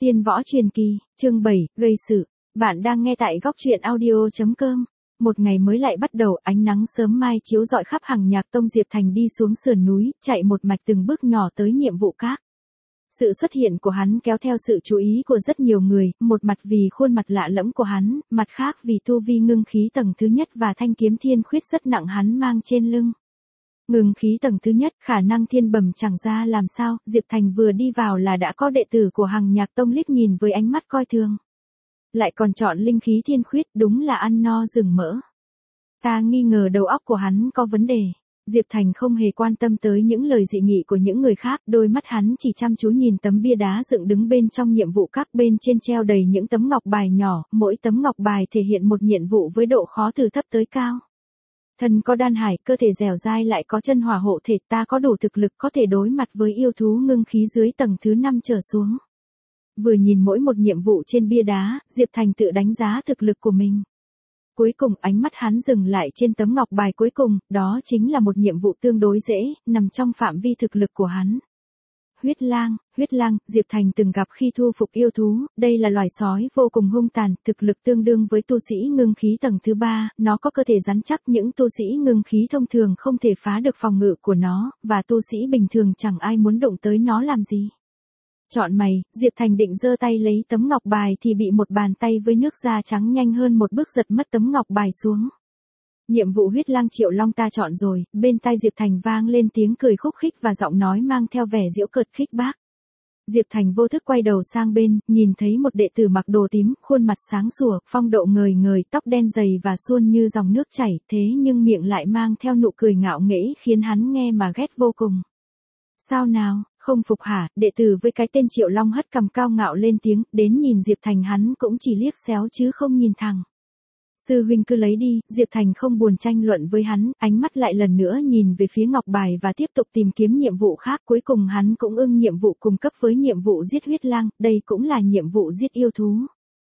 Tiên võ truyền kỳ, chương 7, gây sự. Bạn đang nghe tại góc truyện audio.com. Một ngày mới lại bắt đầu, ánh nắng sớm mai chiếu rọi khắp Hằng Nhạc Tông. Diệp Thành đi xuống sườn núi, chạy một mạch từng bước nhỏ tới nhiệm vụ các. Sự xuất hiện của hắn kéo theo sự chú ý của rất nhiều người, một mặt vì khuôn mặt lạ lẫm của hắn, mặt khác vì tu vi ngưng khí tầng thứ nhất và thanh kiếm thiên khuyết rất nặng hắn mang trên lưng. Ngưng khí tầng thứ nhất, khả năng thiên bẩm chẳng ra làm sao, Diệp Thành vừa đi vào là đã có đệ tử của Hằng Nhạc Tông liếc nhìn với ánh mắt coi thường. Lại còn chọn linh khí thiên khuyết, đúng là ăn no rừng mỡ. Ta nghi ngờ đầu óc của hắn có vấn đề. Diệp Thành không hề quan tâm tới những lời dị nghị của những người khác, đôi mắt hắn chỉ chăm chú nhìn tấm bia đá dựng đứng bên trong nhiệm vụ các, bên trên treo đầy những tấm ngọc bài nhỏ, mỗi tấm ngọc bài thể hiện một nhiệm vụ với độ khó từ thấp tới cao. Thân có đan hải, cơ thể dẻo dai lại có chân hỏa hộ thể, ta có đủ thực lực có thể đối mặt với yêu thú ngưng khí dưới tầng thứ 5 trở xuống. Vừa nhìn mỗi một nhiệm vụ trên bia đá, Diệp Thành tự đánh giá thực lực của mình. Cuối cùng ánh mắt hắn dừng lại trên tấm ngọc bài cuối cùng, đó chính là một nhiệm vụ tương đối dễ, nằm trong phạm vi thực lực của hắn. Huyết lang, Diệp Thành từng gặp khi thu phục yêu thú, đây là loài sói vô cùng hung tàn, thực lực tương đương với tu sĩ ngưng khí tầng thứ 3, nó có cơ thể rắn chắc, những tu sĩ ngưng khí thông thường không thể phá được phòng ngự của nó, và tu sĩ bình thường chẳng ai muốn động tới nó làm gì. Chọn mày, Diệp Thành định giơ tay lấy tấm ngọc bài thì bị một bàn tay với nước da trắng nhanh hơn một bước giật mất tấm ngọc bài xuống. Nhiệm vụ huyết lang Triệu Long ta chọn rồi, bên tai Diệp Thành vang lên tiếng cười khúc khích và giọng nói mang theo vẻ giễu cợt khích bác. Diệp Thành vô thức quay đầu sang bên, nhìn thấy một đệ tử mặc đồ tím, khuôn mặt sáng sủa, phong độ ngời ngời, tóc đen dày và suôn như dòng nước chảy, thế nhưng miệng lại mang theo nụ cười ngạo nghễ khiến hắn nghe mà ghét vô cùng. Sao nào, không phục hả? Đệ tử với cái tên Triệu Long hất cằm cao ngạo lên tiếng, đến nhìn Diệp Thành hắn cũng chỉ liếc xéo chứ không nhìn thẳng. Sư huynh cứ lấy đi, Diệp Thành không buồn tranh luận với hắn, ánh mắt lại lần nữa nhìn về phía ngọc bài và tiếp tục tìm kiếm nhiệm vụ khác. Cuối cùng hắn cũng ưng nhiệm vụ cùng cấp với nhiệm vụ giết huyết lang, đây cũng là nhiệm vụ giết yêu thú.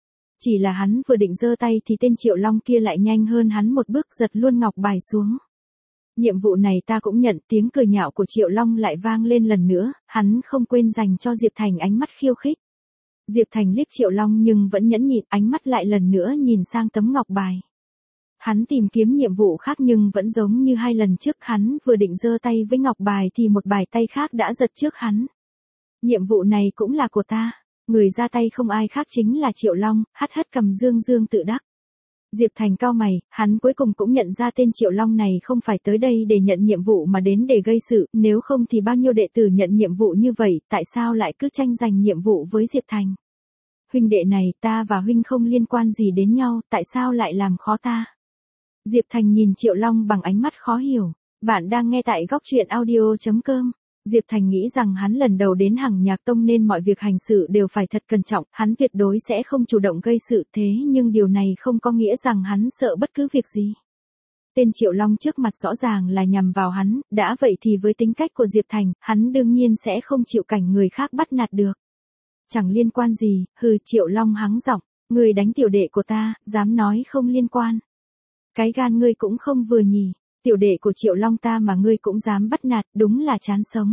Chỉ là hắn vừa định giơ tay thì tên Triệu Long kia lại nhanh hơn hắn một bước giật luôn ngọc bài xuống. Nhiệm vụ này ta cũng nhận, tiếng cười nhạo của Triệu Long lại vang lên lần nữa, hắn không quên dành cho Diệp Thành ánh mắt khiêu khích. Diệp Thành liếc Triệu Long nhưng vẫn nhẫn nhịn, ánh mắt lại lần nữa nhìn sang tấm ngọc bài. Hắn tìm kiếm nhiệm vụ khác nhưng vẫn giống như hai lần trước, hắn vừa định giơ tay với ngọc bài thì một bài tay khác đã giật trước hắn. Nhiệm vụ này cũng là của ta, người ra tay không ai khác chính là Triệu Long, hất cằm dương dương tự đắc. Diệp Thành cau mày, hắn cuối cùng cũng nhận ra tên Triệu Long này không phải tới đây để nhận nhiệm vụ mà đến để gây sự, nếu không thì bao nhiêu đệ tử nhận nhiệm vụ như vậy, tại sao lại cứ tranh giành nhiệm vụ với Diệp Thành? Huynh đệ này, ta và huynh không liên quan gì đến nhau, tại sao lại làm khó ta? Diệp Thành nhìn Triệu Long bằng ánh mắt khó hiểu. Bạn đang nghe tại góc truyện audio.com. Diệp Thành nghĩ rằng hắn lần đầu đến Hằng Nhạc Tông nên mọi việc hành sự đều phải thật cẩn trọng, hắn tuyệt đối sẽ không chủ động gây sự, thế nhưng điều này không có nghĩa rằng hắn sợ bất cứ việc gì. Tên Triệu Long trước mặt rõ ràng là nhằm vào hắn, đã vậy thì với tính cách của Diệp Thành, hắn đương nhiên sẽ không chịu cảnh người khác bắt nạt được. Chẳng liên quan gì, Triệu Long hắng giọng, ngươi đánh tiểu đệ của ta, dám nói không liên quan. Cái gan ngươi cũng không vừa nhỉ. Tiểu đệ của Triệu Long ta mà ngươi cũng dám bắt nạt, đúng là chán sống.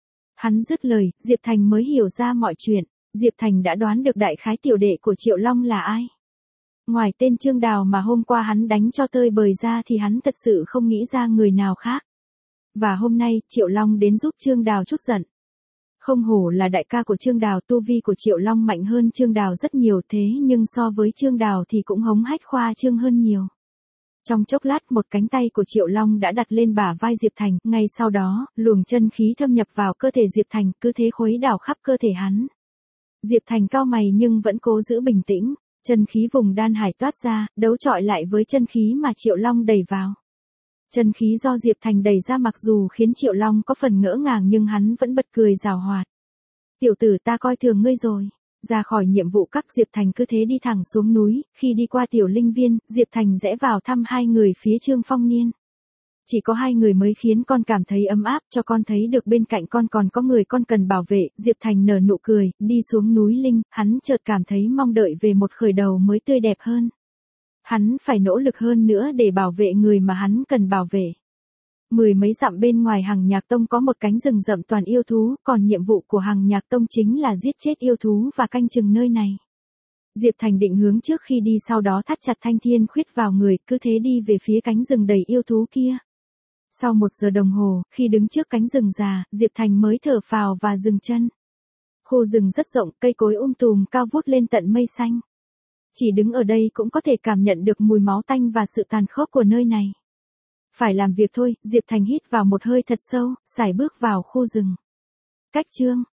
Hắn dứt lời, Diệp Thành mới hiểu ra mọi chuyện. Diệp Thành đã đoán được đại khái tiểu đệ của Triệu Long là ai. Ngoài tên Trương Đào mà hôm qua hắn đánh cho tơi bời ra thì hắn thật sự không nghĩ ra người nào khác. Và hôm nay, Triệu Long đến giúp Trương Đào chút giận. Không hổ là đại ca của Trương Đào, tu vi của Triệu Long mạnh hơn Trương Đào rất nhiều, thế nhưng so với Trương Đào thì cũng hống hách khoa trương hơn nhiều. Trong chốc lát một cánh tay của Triệu Long đã đặt lên bả vai Diệp Thành, ngay sau đó, luồng chân khí thâm nhập vào cơ thể Diệp Thành, cứ thế khuấy đảo khắp cơ thể hắn. Diệp Thành cau mày nhưng vẫn cố giữ bình tĩnh, chân khí vùng đan hải toát ra, đấu chọi lại với chân khí mà Triệu Long đẩy vào. Chân khí do Diệp Thành đẩy ra mặc dù khiến Triệu Long có phần ngỡ ngàng nhưng hắn vẫn bật cười giảo hoạt. Tiểu tử, ta coi thường ngươi rồi. Ra khỏi nhiệm vụ các, Diệp Thành cứ thế đi thẳng xuống núi, khi đi qua tiểu linh viên, Diệp Thành rẽ vào thăm hai người phía Trương Phong Niên. Chỉ có hai người mới khiến con cảm thấy ấm áp, cho con thấy được bên cạnh con còn có người con cần bảo vệ. Diệp Thành nở nụ cười, đi xuống núi Linh, hắn chợt cảm thấy mong đợi về một khởi đầu mới tươi đẹp hơn. Hắn phải nỗ lực hơn nữa để bảo vệ người mà hắn cần bảo vệ. Mười mấy dặm bên ngoài Hằng Nhạc Tông có một cánh rừng rậm toàn yêu thú, còn nhiệm vụ của Hằng Nhạc Tông chính là giết chết yêu thú và canh chừng nơi này. Diệp Thành định hướng trước khi đi, sau đó thắt chặt thanh thiên khuyết vào người, cứ thế đi về phía cánh rừng đầy yêu thú kia. Sau 1 giờ đồng hồ, khi đứng trước cánh rừng già, Diệp Thành mới thở phào và dừng chân. Khu rừng rất rộng, cây cối tùm cao vút lên tận mây xanh. Chỉ đứng ở đây cũng có thể cảm nhận được mùi máu tanh và sự tàn khốc của nơi này. Phải làm việc thôi, Diệp Thành hít vào một hơi thật sâu, sải bước vào khu rừng. Cách chương